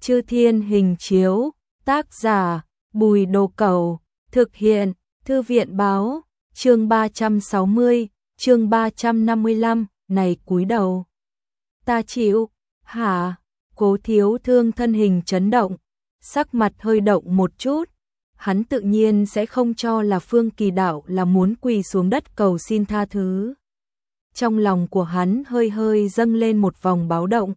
Chư Thiên Hình Chiếu, tác giả, Bùi Đồ Cẩu, thực hiện, Thư viện báo, chương 360, chương 355, này cúi đầu. Ta chịu, hả? Cố Thiếu Thương thân hình chấn động, sắc mặt hơi động một chút. Hắn tự nhiên sẽ không cho là Phương Kỳ Đạo là muốn quỳ xuống đất cầu xin tha thứ. Trong lòng của hắn hơi hơi dâng lên một vòng báo động.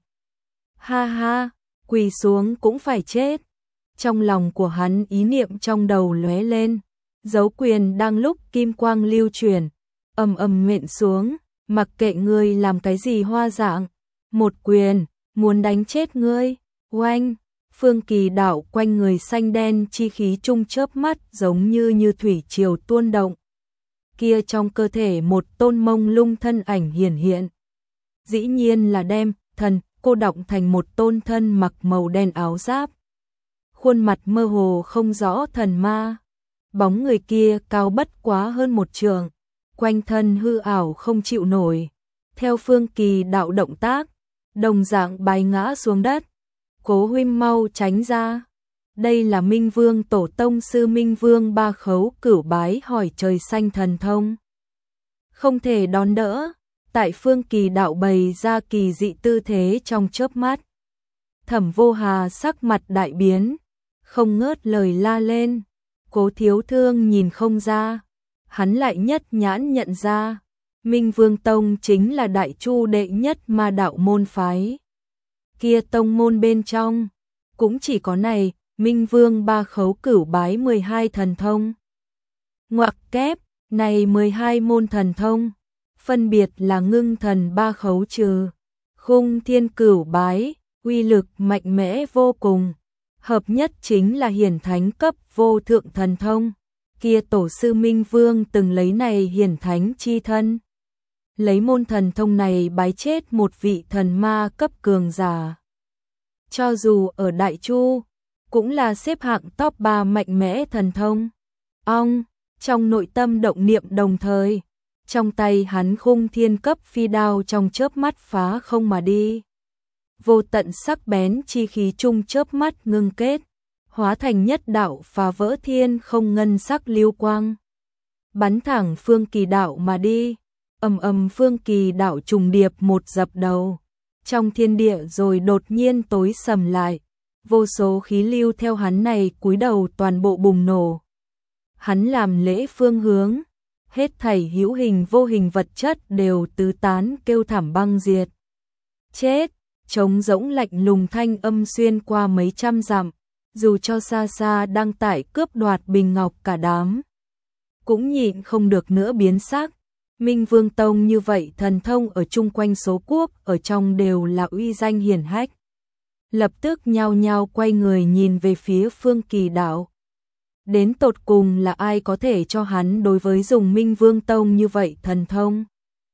Ha ha, quỳ xuống cũng phải chết. Trong lòng của hắn ý niệm trong đầu lóe lên, dấu quyền đang lúc kim quang lưu chuyển, ầm ầm nện xuống, mặc kệ ngươi làm cái gì hoa dạng, một quyền, muốn đánh chết ngươi. Oanh, Phương Kỳ Đạo quanh người xanh đen chi khí trung chớp mắt giống như thủy triều tuôn động. Kia trong cơ thể một tôn mông lung thân ảnh hiển hiện. Dĩ nhiên là đem thần cô đọng thành một tôn thân mặc màu đen áo giáp. Khuôn mặt mơ hồ không rõ thần ma. Bóng người kia cao bất quá hơn một trượng, quanh thân hư ảo không chịu nổi. Theo Phương Kỳ Đạo động tác, đồng dạng bay ngã xuống đất. Cố huynh mau tránh ra. Đây là Minh Vương tổ tông sư Minh Vương Ba Khấu Cửu Bái hỏi trời xanh thần thông. Không thể đón đỡ, tại Phương Kỳ Đạo bày ra kỳ dị tư thế trong chớp mắt. Thẩm Vô Hà sắc mặt đại biến, không ngớt lời la lên. Cố Thiếu Thương nhìn không ra, hắn lại nhất nhãn nhận ra, Minh Vương Tông chính là đại chu đệ nhất ma đạo môn phái. Kia tông môn bên trong, cũng chỉ có này, Minh Vương Ba Khấu Cửu Bái 12 thần thông. Ngoặc kép, này 12 môn thần thông, phân biệt là Ngưng Thần Ba Khấu Trừ, Khung Thiên Cửu Bái, uy lực mạnh mẽ vô cùng. Hợp nhất chính là hiển thánh cấp vô thượng thần thông. Kia tổ sư Minh Vương từng lấy này hiển thánh chi thân, lấy môn thần thông này bái chết một vị thần ma cấp cường giả. Cho dù ở Đại Chu, cũng là xếp hạng top 3 mạnh mẽ thần thông. Trong nội tâm động niệm đồng thời, trong tay hắn Khung Thiên cấp phi đao trong chớp mắt phá không mà đi. Vô tận sắc bén chi khí trung chớp mắt ngưng kết, hóa thành nhất đạo phá vỡ thiên không ngân sắc lưu quang, bắn thẳng Phương Kỳ Đạo mà đi. Ầm ầm, Phương Kỳ Đạo trùng điệp một dập đầu, trong thiên địa rồi đột nhiên tối sầm lại, vô số khí lưu theo hắn này cúi đầu toàn bộ bùng nổ. Hắn làm lễ phương hướng, hết thảy hữu hình vô hình vật chất đều tứ tán kêu thảm băng diệt. Chết! Trống rỗng lạnh lùng thanh âm xuyên qua mấy trăm dặm, dù cho xa xa đang tại cướp đoạt bình ngọc cả đám, cũng nhịn không được nữa biến sắc. Minh Vương Tông như vậy thần thông ở chung quanh số quốc ở trong đều là uy danh hiển hách. Lập tức nhao nhao quay người nhìn về phía Phương Kỳ Đạo. Đến tột cùng là ai có thể cho hắn đối với dùng Minh Vương Tông như vậy thần thông?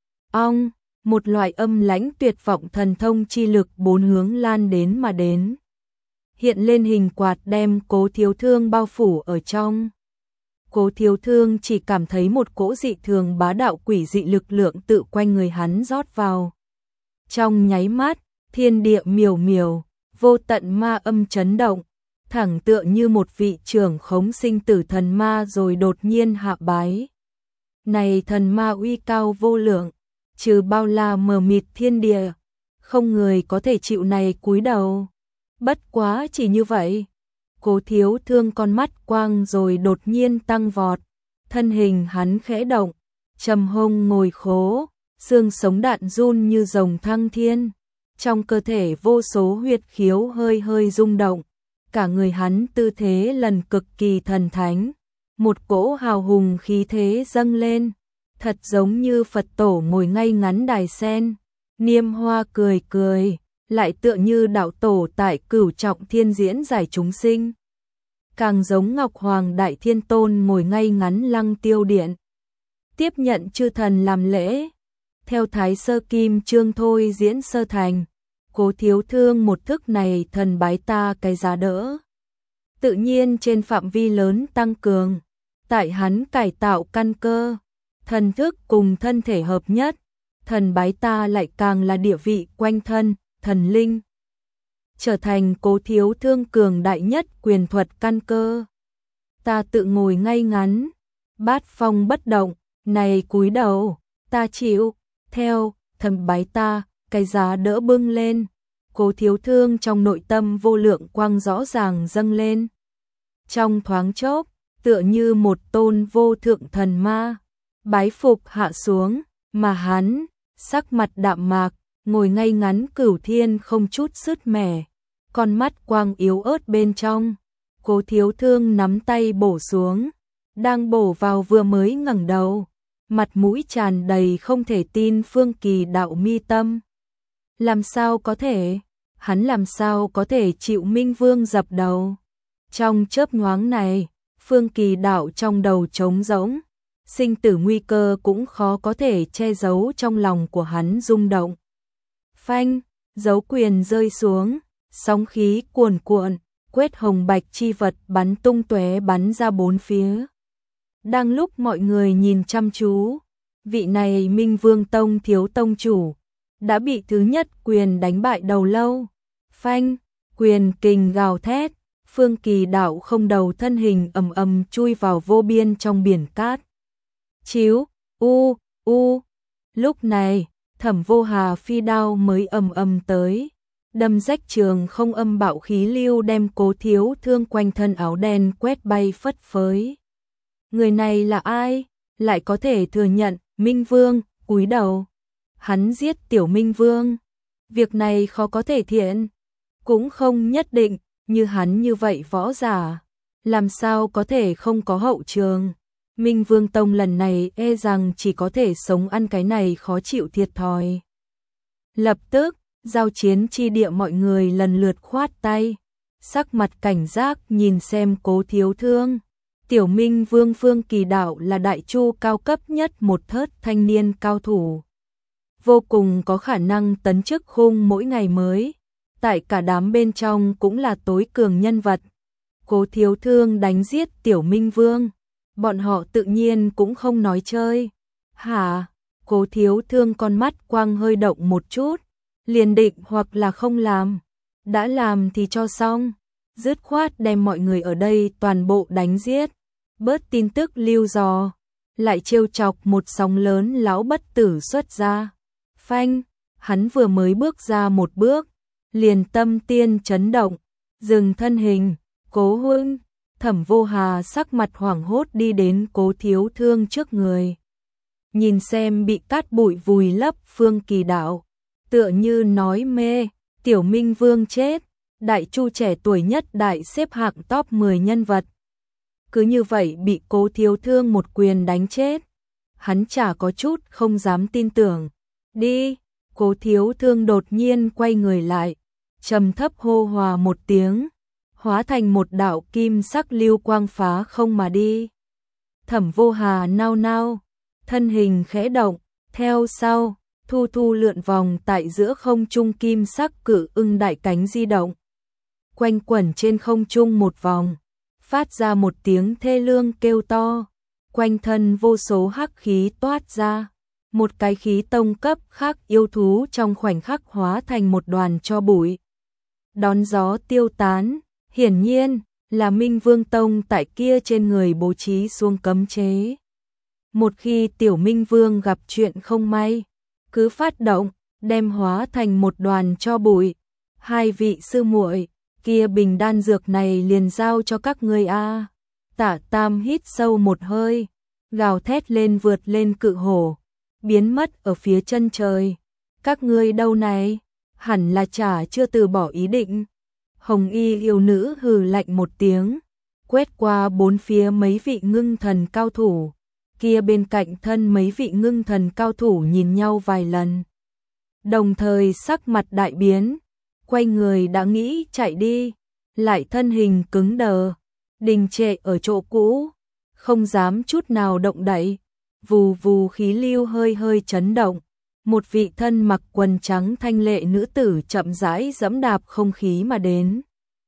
Một loại âm lãnh tuyệt vọng thần thông chi lực bốn hướng lan đến mà đến. Hiện lên hình quạt đem Cố Thiếu Thương bao phủ ở trong. Cố Thiếu Thương chỉ cảm thấy một cỗ dị thường bá đạo quỷ dị lực lượng tự quanh người hắn rót vào. Trong nháy mắt, thiên địa miểu miểu, vô tận ma âm chấn động, thẳng tựa như một vị trưởng khống sinh tử thần ma rồi đột nhiên hạ bái. Này thần ma uy cao vô lượng, trừ bao la mờ mịt thiên địa, không người có thể chịu này cúi đầu. Bất quá chỉ như vậy, Cố Thiếu Thương con mắt quang rồi đột nhiên tăng vọt, thân hình hắn khẽ động, trầm hông ngồi khố, xương sống đạn run như rồng thăng thiên, trong cơ thể vô số huyệt khiếu hơi hơi rung động, cả người hắn tư thế lần cực kỳ thần thánh, một cỗ hào hùng khí thế dâng lên, thật giống như Phật tổ ngồi ngay ngắn đài sen, Niêm Hoa cười cười, lại tựa như đạo tổ tại Cửu Trọng Thiên diễn giải chúng sinh. Càng giống Ngọc Hoàng Đại Thiên Tôn ngồi ngay ngắn Lăng Tiêu Điện, tiếp nhận chư thần làm lễ. Theo Thái Sơ Kim Chương thôi diễn sơ thành, Cố Thiếu Thương một thức này thần bái ta cái giá đỡ, tự nhiên trên phạm vi lớn tăng cường, tại hắn cải tạo căn cơ, thần thức cùng thân thể hợp nhất, thần bái ta lại càng là địa vị quanh thân, thần linh. trở thành Cố Thiếu Thương cường đại nhất quyền thuật căn cơ. Ta tự ngồi ngay ngắn, bát phong bất động, này cúi đầu, ta chịu, theo, thầm bái ta, cái giá đỡ bưng lên. Cố Thiếu Thương trong nội tâm vô lượng quang rõ ràng dâng lên. Trong thoáng chốc, tựa như một tôn vô thượng thần ma, bái phục hạ xuống, mà hắn, sắc mặt đạm mạc, ngồi ngay ngắn cửu thiên không chút sứt mẻ, con mắt quang yếu ớt bên trong. Cố Thiếu Thương nắm tay bổ xuống, đang bổ vào vừa mới ngẩng đầu, mặt mũi tràn đầy không thể tin. Phương Kỳ Đạo mi tâm. Làm sao có thể? Hắn làm sao có thể chịu Minh Vương dập đầu? Trong chớp nhoáng này, Phương Kỳ Đạo trong đầu trống rỗng, sinh tử nguy cơ cũng khó có thể che giấu trong lòng của hắn rung động. Phanh, dấu quyền rơi xuống, sóng khí cuồn cuộn, quét hồng bạch chi vật bắn tung tóe bắn ra bốn phía. Đang lúc mọi người nhìn chăm chú, vị này Minh Vương Tông thiếu tông chủ đã bị thứ nhất quyền đánh bại đầu lâu. Phanh, quyền kình gào thét, Phương Kỳ Đạo không đầu thân hình ầm ầm chui vào vô biên trong biển cát. Chiếu, lúc này, Thẩm Vô Hà phi đao mới ầm ầm tới, đâm rách trường không âm bạo khí lưu đem Cố Thiếu Thương quanh thân áo đen quét bay phất phới. Người này là ai? Lại có thể thừa nhận Minh Vương? Cúi đầu. Hắn giết tiểu Minh Vương. Việc này khó có thể thiện. Cũng không nhất định, như hắn như vậy võ giả, làm sao có thể không có hậu trường. Minh Vương Tông lần này e rằng chỉ có thể sống ăn cái này khó chịu thiệt thòi. Lập tức, giao chiến chi địa mọi người lần lượt khoát tay, sắc mặt cảnh giác nhìn xem Cố Thiếu Thương. Tiểu Minh Vương Phương Kỳ Đạo là đại chu cao cấp nhất một thớt thanh niên cao thủ, vô cùng có khả năng tấn chức khung mỗi ngày mới, tại cả đám bên trong cũng là tối cường nhân vật. Cố Thiếu Thương đánh giết Tiểu Minh Vương, bọn họ tự nhiên cũng không nói chơi. Hả? Cố Thiếu Thương con mắt quang hơi động một chút, liền định hoặc là không làm, đã làm thì cho xong, dứt khoát đem mọi người ở đây toàn bộ đánh giết, bớt tin tức lưu dò, lại trêu chọc một sóng lớn lão bất tử xuất ra. Phanh, hắn vừa mới bước ra một bước, liền tâm tiên chấn động, dừng thân hình. Cố huynh. Thẩm Vô Hà sắc mặt hoảng hốt đi đến Cố Thiếu Thương trước người, nhìn xem bị cát bụi vùi lấp Phương Kỳ Đạo, tựa như nói mê. Tiểu Minh Vương chết, đại chu trẻ tuổi nhất đại xếp hạng top 10 nhân vật, cứ như vậy bị Cố Thiếu Thương một quyền đánh chết. Hắn chả có chút không dám tin tưởng. Đi. Cố Thiếu Thương đột nhiên quay người lại, trầm thấp hô hòa một tiếng, hóa thành một đạo kim sắc lưu quang phá không mà đi. Thẩm Vô Hà nao nao, thân hình khẽ động, theo sau, thu thu lượn vòng tại giữa không trung, kim sắc cự ưng đại cánh di động, quanh quẩn trên không trung một vòng, phát ra một tiếng thê lương kêu to, quanh thân vô số hắc khí toát ra, một cái khí tông cấp khác yêu thú trong khoảnh khắc hóa thành một đoàn tro bụi, đón gió tiêu tán. Hiển nhiên là Minh Vương Tông tại kia trên người bố trí xuống cấm chế. Một khi tiểu Minh Vương gặp chuyện không may, cứ phát động, đem hóa thành một đoàn tro bụi. Hai vị sư muội, kia bình đan dược này liền giao cho các ngươi a. Tả Tam hít sâu một hơi, gào thét lên vượt lên cự hổ, biến mất ở phía chân trời. Các ngươi đâu này? Hẳn là chả chưa từ bỏ ý định. Hồng y yêu nữ hừ lạnh một tiếng, quét qua bốn phía mấy vị ngưng thần cao thủ, kia bên cạnh thân mấy vị ngưng thần cao thủ nhìn nhau vài lần, đồng thời sắc mặt đại biến, quay người đã nghĩ chạy đi, lại thân hình cứng đờ, đình trệ ở chỗ cũ, không dám chút nào động đậy. Vù vù khí lưu hơi hơi chấn động, một vị thân mặc quần trắng thanh lệ nữ tử chậm rãi dẫm đạp không khí mà đến.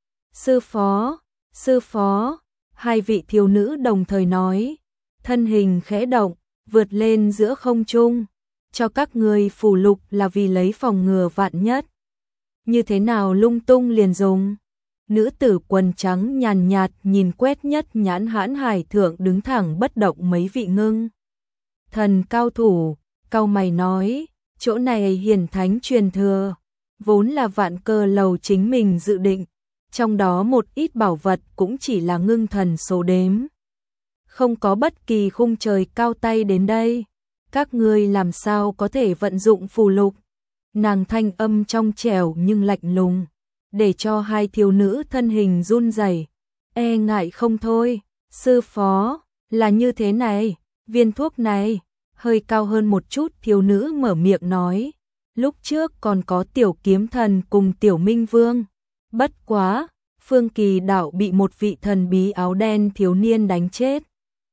Sư phó, hai vị thiếu nữ đồng thời nói, thân hình khẽ động, vượt lên giữa không trung, cho các ngươi phù lục là vì lấy phòng ngừa vạn nhất. như thế nào lung tung liền dùng. Nữ tử quần trắng nhàn nhạt nhìn quét nhất nhãn hãn hải thượng đứng thẳng bất động mấy vị ngưng thần cao thủ, cau mày nói, chỗ này hiển thánh truyền thừa, vốn là Vạn Cơ lầu chính mình dự định, trong đó một ít bảo vật cũng chỉ là ngưng thần số đếm. Không có bất kỳ khung trời cao tay đến đây, các ngươi làm sao có thể vận dụng phù lục. Nàng thanh âm trong trẻo nhưng lạnh lùng, để cho hai thiếu nữ thân hình run rẩy, e ngại không thôi. Sư phó, là như thế này, viên thuốc này, hơi cao hơn một chút thiếu nữ mở miệng nói, lúc trước còn có tiểu kiếm thần cùng tiểu minh vương. Bất quá, Phương Kỳ đạo bị một vị thần bí áo đen thiếu niên đánh chết.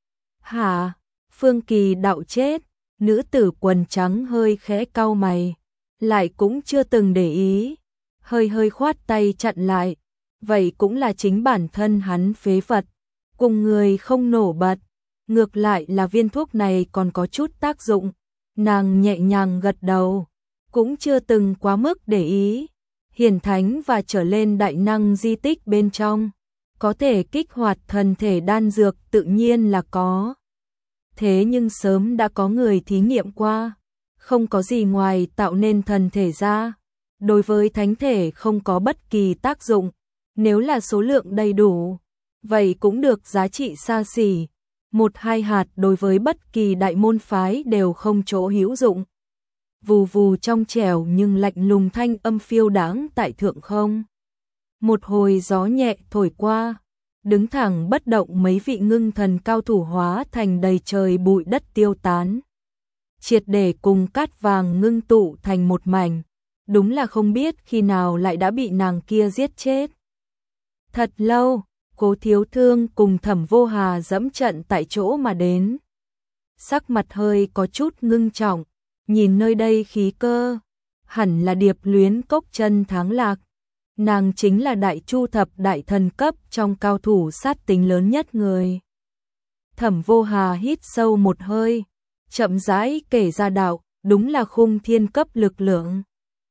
Hả? Phương Kỳ đạo chết? Nữ tử quần trắng hơi khẽ cau mày, lại cũng chưa từng để ý, hơi khoát tay chặn lại, vậy cũng là chính bản thân hắn phế vật, cùng người không nổ bật, ngược lại là viên thuốc này còn có chút tác dụng. Nàng nhẹ nhàng gật đầu, cũng chưa từng quá mức để ý. Hiển thánh và trở lên đại năng di tích bên trong, có thể kích hoạt thần thể đan dược tự nhiên là có. Thế nhưng sớm đã có người thí nghiệm qua, không có gì ngoài tạo nên thần thể ra, đối với thánh thể không có bất kỳ tác dụng. Nếu là số lượng đầy đủ, vậy cũng được giá trị xa xỉ. Một hai hạt đối với bất kỳ đại môn phái đều không chỗ hữu dụng. Vù vù trong trẻo nhưng lạnh lùng thanh âm phiêu đãng tại thượng không. Một hồi gió nhẹ thổi qua, đứng thẳng bất động mấy vị ngưng thần cao thủ hóa thành đầy trời bụi đất tiêu tán. Triệt để cùng cát vàng ngưng tụ thành một mảnh, đúng là không biết khi nào lại đã bị nàng kia giết chết. Thật lâu, Cố Thiếu Thương cùng Thẩm Vô Hà dẫm trận tại chỗ mà đến. Sắc mặt hơi có chút ngưng trọng, nhìn nơi đây khí cơ, hẳn là Điệp Luyến Cốc chân tháng lạc. Nàng chính là đại chu thập đại thần cấp trong cao thủ sát tính lớn nhất người. Thẩm Vô Hà hít sâu một hơi, chậm rãi kể ra đạo, đúng là khung thiên cấp lực lượng.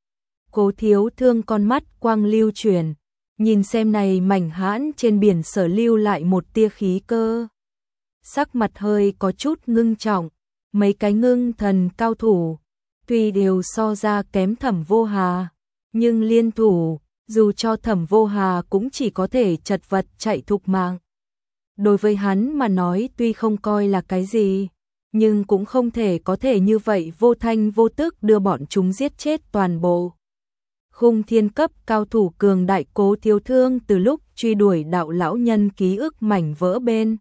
Cố Thiếu Thương con mắt quang lưu chuyển, nhìn xem này mảnh hãn trên biển sở lưu lại một tia khí cơ. Sắc mặt hơi có chút ngưng trọng, mấy cái ngưng thần cao thủ, tuy đều so ra kém Thẩm Vô Hà, nhưng liên thủ, dù cho Thẩm Vô Hà cũng chỉ có thể chật vật chạy thục mạng. Đối với hắn mà nói tuy không coi là cái gì, nhưng cũng không thể có thể như vậy vô thanh vô tức đưa bọn chúng giết chết toàn bộ. Khung thiên cấp cao thủ cường đại. Cố Thiếu Thương từ lúc truy đuổi đạo lão nhân ký ức mảnh vỡ bên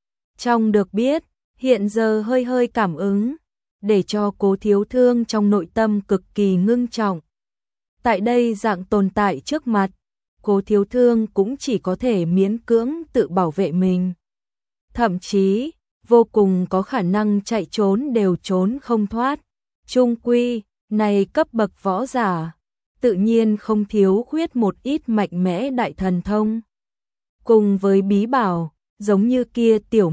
trong được biết, hiện giờ hơi cảm ứng, để cho Cố Thiếu Thương trong nội tâm cực kỳ ngưng trọng. Tại đây dạng tồn tại trước mặt, Cố Thiếu Thương cũng chỉ có thể miễn cưỡng tự bảo vệ mình. Thậm chí, vô cùng có khả năng chạy trốn đều trốn không thoát. Chung quy, này cấp bậc võ giả, tự nhiên không thiếu khuyết một ít mạnh mẽ đại thần thông. Cùng với bí bảo, giống như kia tiểu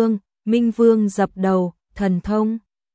Minh Vương dập đầu, thần thông.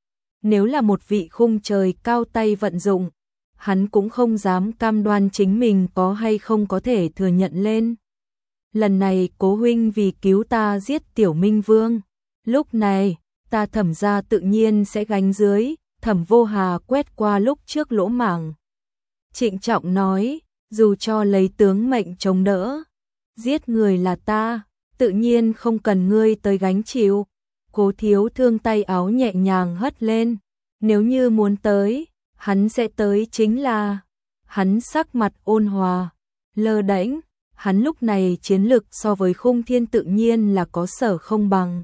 Nếu là một vị khung trời cao tay vận dụng, hắn cũng không dám cam đoan chính mình có hay không có thể thừa nhận lên. Lần này Cố huynh vì cứu ta giết tiểu Minh Vương, lúc này ta Thẩm gia tự nhiên sẽ gánh dưới. Thẩm Vô Hà quét qua lúc trước lỗ mảng, trịnh trọng nói, dù cho lấy tướng mệnh chống đỡ, giết người là ta, tự nhiên không cần ngươi tới gánh chịu. Cố Thiếu Thương tay áo nhẹ nhàng hất lên, nếu như muốn tới, hắn sẽ tới chính là. Hắn sắc mặt ôn hòa, lơ đễnh, hắn lúc này chiến lực so với Khung Thiên tự nhiên là có sở không bằng.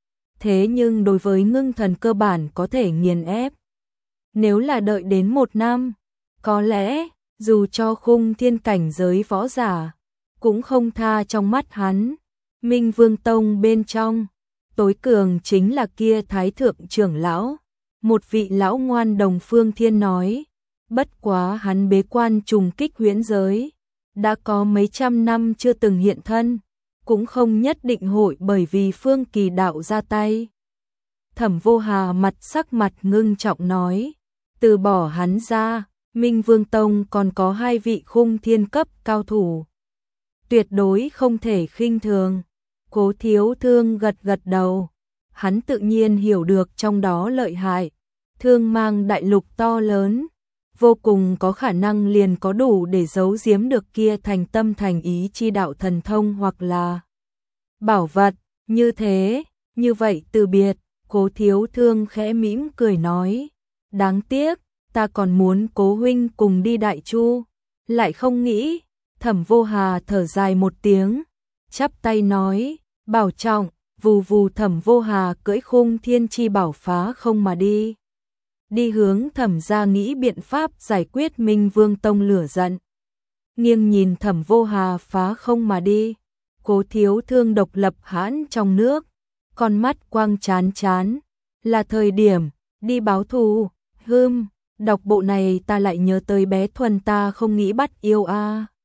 Thế nhưng đối với ngưng thần cơ bản có thể nghiền ép. Nếu là đợi đến 1 năm, có lẽ, dù cho Khung Thiên cảnh giới võ giả, cũng không tha trong mắt hắn. Minh Vương Tông bên trong, tối cường chính là kia Thái Thượng trưởng lão. Một vị lão ngoan Đồng Phương Thiên nói, bất quá hắn bế quan trùng kích huyễn giới, đã có mấy trăm năm chưa từng hiện thân, cũng không nhất định hội bởi vì Phương Kỳ đạo ra tay. Thẩm Vô Hà mặt sắc mặt ngưng trọng nói, từ bỏ hắn ra, Minh Vương Tông còn có 2 vị khung thiên cấp cao thủ. Tuyệt đối không thể khinh thường. Cố Thiếu Thương gật gật đầu. Hắn tự nhiên hiểu được trong đó lợi hại. Thương Mang đại lục to lớn, vô cùng có khả năng liền có đủ để giấu giếm được kia thành tâm thành ý chi đạo thần thông hoặc là bảo vật. Như vậy từ biệt, Cố Thiếu Thương khẽ mỉm cười nói. Đáng tiếc, ta còn muốn Cố huynh cùng đi Đại Chu, lại không nghĩ. Thẩm Vô Hà thở dài một tiếng, chắp tay nói, bảo trọng. Vù vù, Thẩm Vô Hà cưỡi khung thiên chi bảo phá không mà đi. Đi hướng Thẩm gia nghĩ biện pháp giải quyết Minh Vương Tông lửa giận. Nghiêng nhìn Thẩm Vô Hà phá không mà đi, Cố Thiếu Thương độc lập hãn trong nước, con mắt quang chán chán, là thời điểm đi báo thù. Đọc bộ này ta lại nhớ tới bé Thuần, ta không nghĩ bắt yêu a.